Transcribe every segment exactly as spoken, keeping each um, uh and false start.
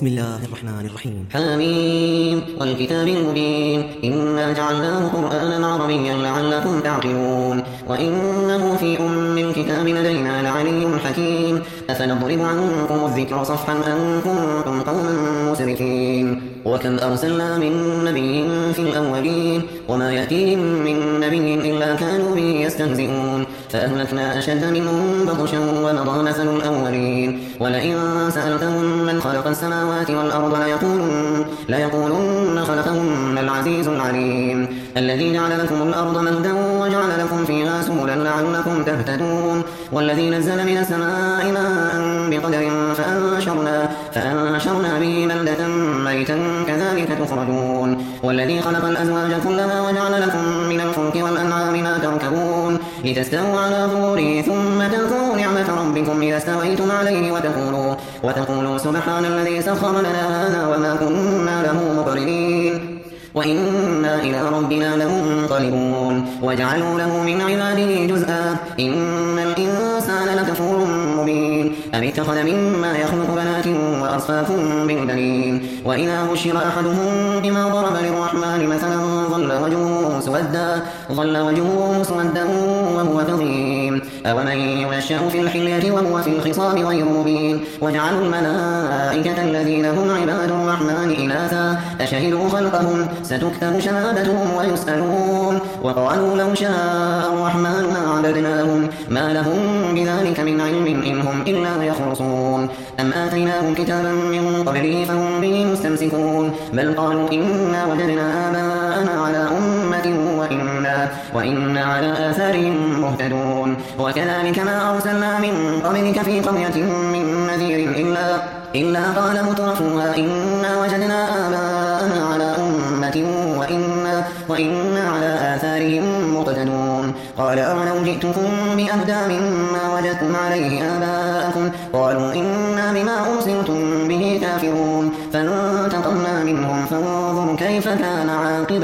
بسم الله الرحمن الرحيم. حميم والكتاب المبين إنا جعلناه قرآنا عربيا لعلكم تعقلون وإنه في أم الكتاب لدينا لعلي حكيم أفنضرب عنكم الذكر صفحا أن كنتم قوما مسرفين وكم أرسلنا من نبي في الأولين وما يأتيهم من نبي إلا كانوا به يستهزئون فأهلكنا أشد منهم بطشا ومضى مثل الأولين ولئن سألتهم من خلق السماوات والأرض ليقولن, ليقولن خلقهن العزيز العليم الذي جعل لكم الأرض مهدا وجعل لكم فيها سبلا لعلكم تهتدون والذي نزل من السماء ماء بقدر فأنشرنا, فأنشرنا به بلدة ميتا كذلك تخرجون والذي خلق الأزواج كلها وجعل لكم من الفلك والأنعام ما تركبون لتستووا على ظهوره ثم تذكروا نعمة ربكم إذا استويتم عليه وتقولوا, وتقولوا سبحان الذي سخر لنا هذا وما كنا له مقرنين وإنا إلى ربنا لمنقلبون وجعلوا له من عباده جزءا إن الإنسان لكفور مبين أم اتخذ مما يخلق بنات وأصفاكم بالبنين وإذا بشر أحدهم بما ضرب للرحمن مثلا ظل وجهه مسودا ظل وجهه مسودا وهو كظيم أومن ينشأ في الحلية وهو في الخصام غير مبين وجعلوا الملائكة الذين هم عباد الرحمن إناثا أشهدوا خلقهم ستكتب شهادتهم ويسألون وقالوا لو شاء الرحمن ما عبدناهم ما لهم بذلك من علم إن هم إلا يخرصون أم آتيناهم كتابا من قبله فهم به مستمسكون بل قالوا إنا وجدنا آباءنا على أمة وإنا, وإنا على آثارهم مهتدون وكذلك ما أرسلنا من قبلك في قرية من نذير إلا, إلا قال مترفوها إنا وجدنا آباءنا على أمة وإنا, وإنا على آثارهم مقتدون قال أولو جئتكم بأهدى مما وجدتم عليه آباءكم قالوا إنا بما أرسلتم به كافرون فانتقمنا منهم فانظر كيف كان عاقبة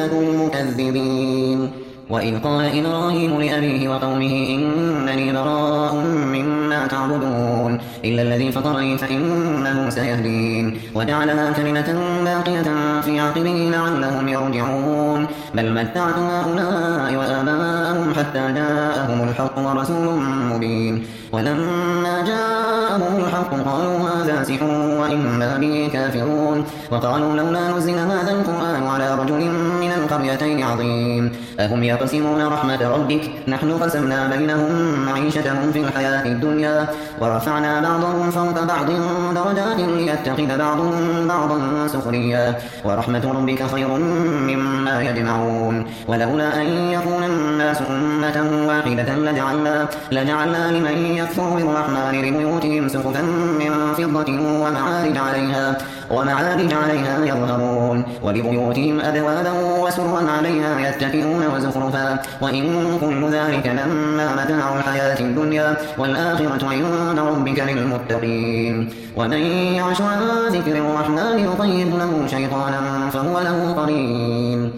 المكذبين وإذ قال إبراهيم لأبيه وقومه إنني براء مما تعبدون إلا الذي فطرني فإنه سيهدين وجعلها كلمة باقية في عقبه لعلهم يرجعون بل متعت هؤلاء وآباءهم حتى جاءهم الحق ورسول مبين ولما جاءهم الحق قالوا هذا سحر وإنا به كافرون وقالوا لولا نزل هذا القرآن على رجل من القريتين عظيم أهم يقسمون رحمة ربك نحن قسمنا بينهم معيشتهم في الحياة الدنيا ورفعنا بعضهم فوق بعض درجات ليتخذ بعضهم بعضا سخريا ورحمة ربك خير مما يجمعون ولولا أن يكون الناس أمة واحدة لجعلنا, لجعلنا لمن يكفر بالرحمن لبيوتهم سقفا من فضة ومعارج عليها, ومعارج عليها يظهرون ولبيوتهم أبوابا وسرا عليها يتكئون وزخرفا وإن كل ذلك لما متاع الحياة الدنيا والآخرة عند ربك للمتقين ومن يعش عن ذكر الرحمن يقيض له شيطانا فهو له قرين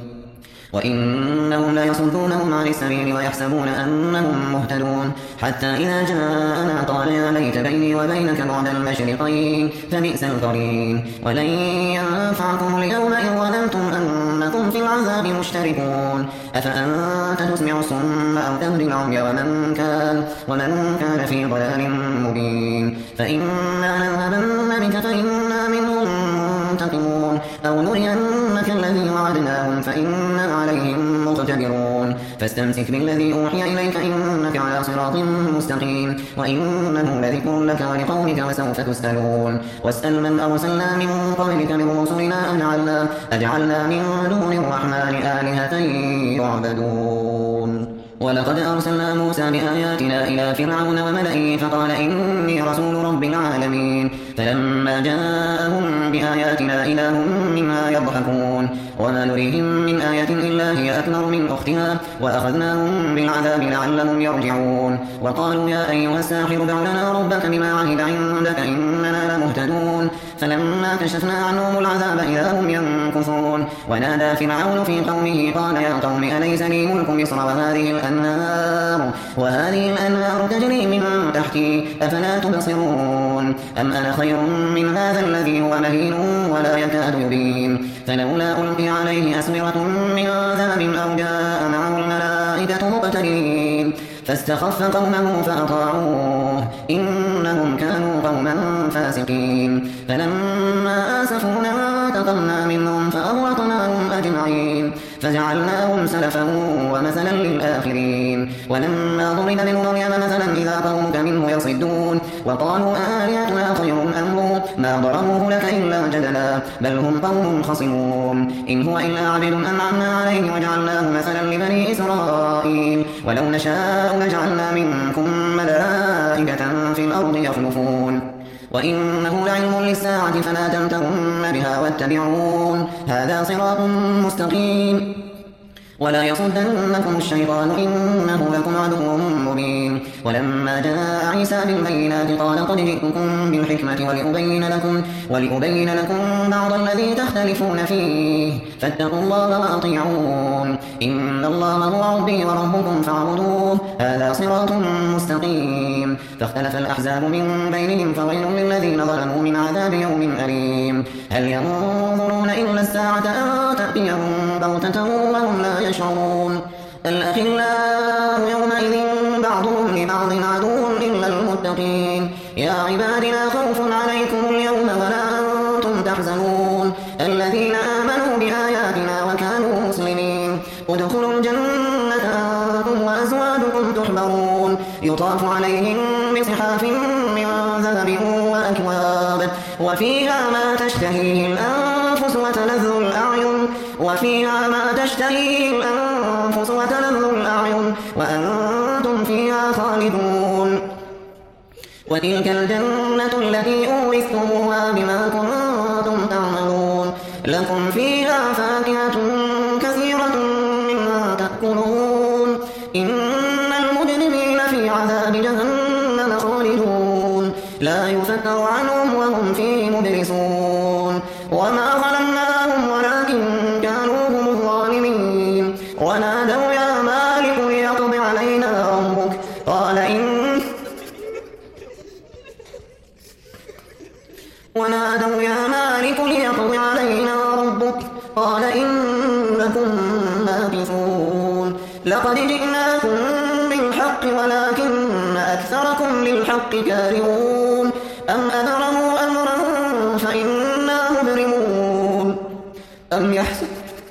وإنهم ليصدونهم عن السبيل ويحسبون أنهم مهتدون حتى إذا جاءنا قال يا ليت بيني وبينك بعد المشرقين فبئس القرين ولن ينفعكم اليوم إن ظننتم أنكم في العذاب مشتركون أفأنت تسمع الصم أو تهدي العمي ومن كان, ومن كان في ضلال مبين فإنا نذهبن بك فإنا منهم منتقمون أو نرينك الذي وعدناهم فإنا عليهم مقتدرون فاستمسك بالذي أوحي إليك إنك على صراط مستقيم وإنه لذكر لك ولقومك وسوف تسألون واسأل من أرسلنا من قبلك من رسلنا أجعلنا, أجعلنا من دون الرحمن آلهة يعبدون ولقد أرسلنا موسى بآياتنا إلى فرعون وملئه فقال إني رسول رب العالمين فلما جاءهم بآياتنا إذا هم منها يضحكون وما نريهم من آية إلا هي أكبر من أختها وأخذناهم بالعذاب لعلهم يرجعون وقالوا يا أيها الساحر ادع لنا ربك بما عهد عندك إننا لمهتدون فلما كشفنا عنهم العذاب إذا هم ينكثون ونادى فرعون في قومه قال يا قوم أليس لي ملك مصر وهذه الأنهار وهذه الأنهار تجري من تحتي أفلا تبصرون أم أنا خير من هذا الذي هو مهين ولا يكاد يبين فلولا ألقي عليه أسورة من ذهب أو جاء معه الملائكة مقترنين فاستخف قومه فأطاعوه إنهم كانوا قوما فاسقين فلما آسفونا انتقمنا منهم فأغرقناهم أجمعين فجعلناهم سلفا ومثلا للآخرين ولما ضرب ابن مريم مثلا إذا قومك منه يصدون وقالوا آلهتنا خير أم هو ما ضربوه لك إلا جدلا بل هم قوم خصمون إن هو إلا عبد أنعمنا عليه وجعلناه مثلا لبني إسرائيل ولو نشاء لجعلنا منكم ملائكة في الأرض يخلفون وإنه لعلم للساعة فلا تمترن بها واتبعون هذا صراط مستقيم ولا يصدنكم الشيطان إنه لكم عدو مبين ولما جاء عيسى بالبينات قال قد جئتكم بالحكمة ولأبين لكم, ولأبين لكم بعض الذي تختلفون فيه فاتقوا الله وأطيعون إن الله هو ربي وربكم فاعبدوه هذا صراط مستقيم فاختلف الأحزاب من بينهم فويل للذين ظلموا من عذاب يوم أليم هل ينظرون إلا الساعة أن تأتيهم بغتة وهم لا يشعرون الأخلاء يومئذ بعضهم لبعض عدو إلا المتقين يا عباد لا خوف عليكم اليوم ولا أنتم تحزنون الذين آمنوا بآياتنا وكانوا مسلمين ادخلوا الجنة أنتم وأزواجكم تحبرون يطاف عليهم بصحاف من ذهب وأكواب وفيها ما تشتهيه الأنفس وتلذ الأعين وفيها ما تشتهيه الأنفس وتلذ الأعين وأنتم فيها خالدون وتلك الجنة التي أورثتموها بما كنتم تعملون لكم فيها فاكهة كثيرة منها تأكلون إن المجرمين في عذاب جهنم خالدون لا يفتر عنهم وهم فيه مبلسون وما ظلمناهم ولكن كانوا هم الظالمين ونادوا يا مالك ليقض علينا ربك قال إن ونادوا يا مالك ليقض علينا ربك قال إنكم ماكثون لقد جئناكم بالحق ولكن أكثركم للحق كارهون أم أبرموا أمرا فإنا مبرمون أم يحسب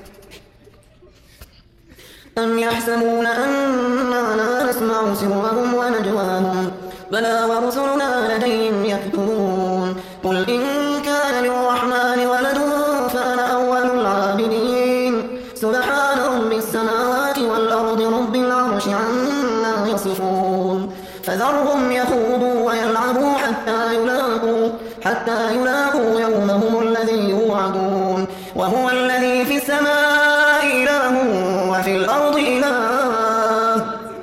أم يحسبون أننا لا نسمع سرهم ونجواهم بلى ورسلنا لديهم يكتبون قل إن كان للرحمن ولد فأنا أول العابدين سبحان رب السماوات والأرض رب العرش عما يصفون فذرهم يخوضوا ويلعبوا حتى يلاقوا حتى يلاقوا يومهم الذي يوعدون وهو الذي في السماء إله وفي الأرض إله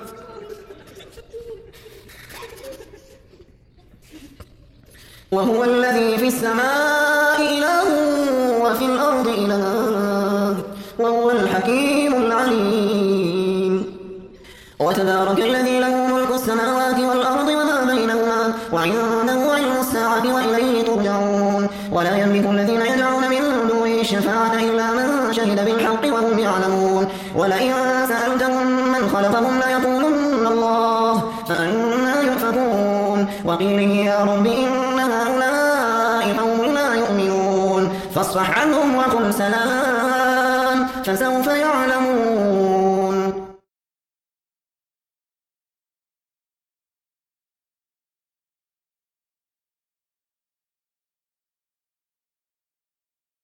وهو الذي في السماء إله وفي الأرض إله وهو الحكيم العليم وتبارك الذي له ملك السماوات والأرض وما بينهما وعنده علم الساعة وإليه ترجعون ولا يملك الذين يدعون من دونه الشفاعة إلا من شهد بالحق وهم يعلمون ولئن سألتهم من خلقهم ليقولن الله فأنا يؤفكون وقيله يا رب إن هؤلاء قوم لا يؤمنون فاصفح عنهم وقل سلام فسوف يعلمون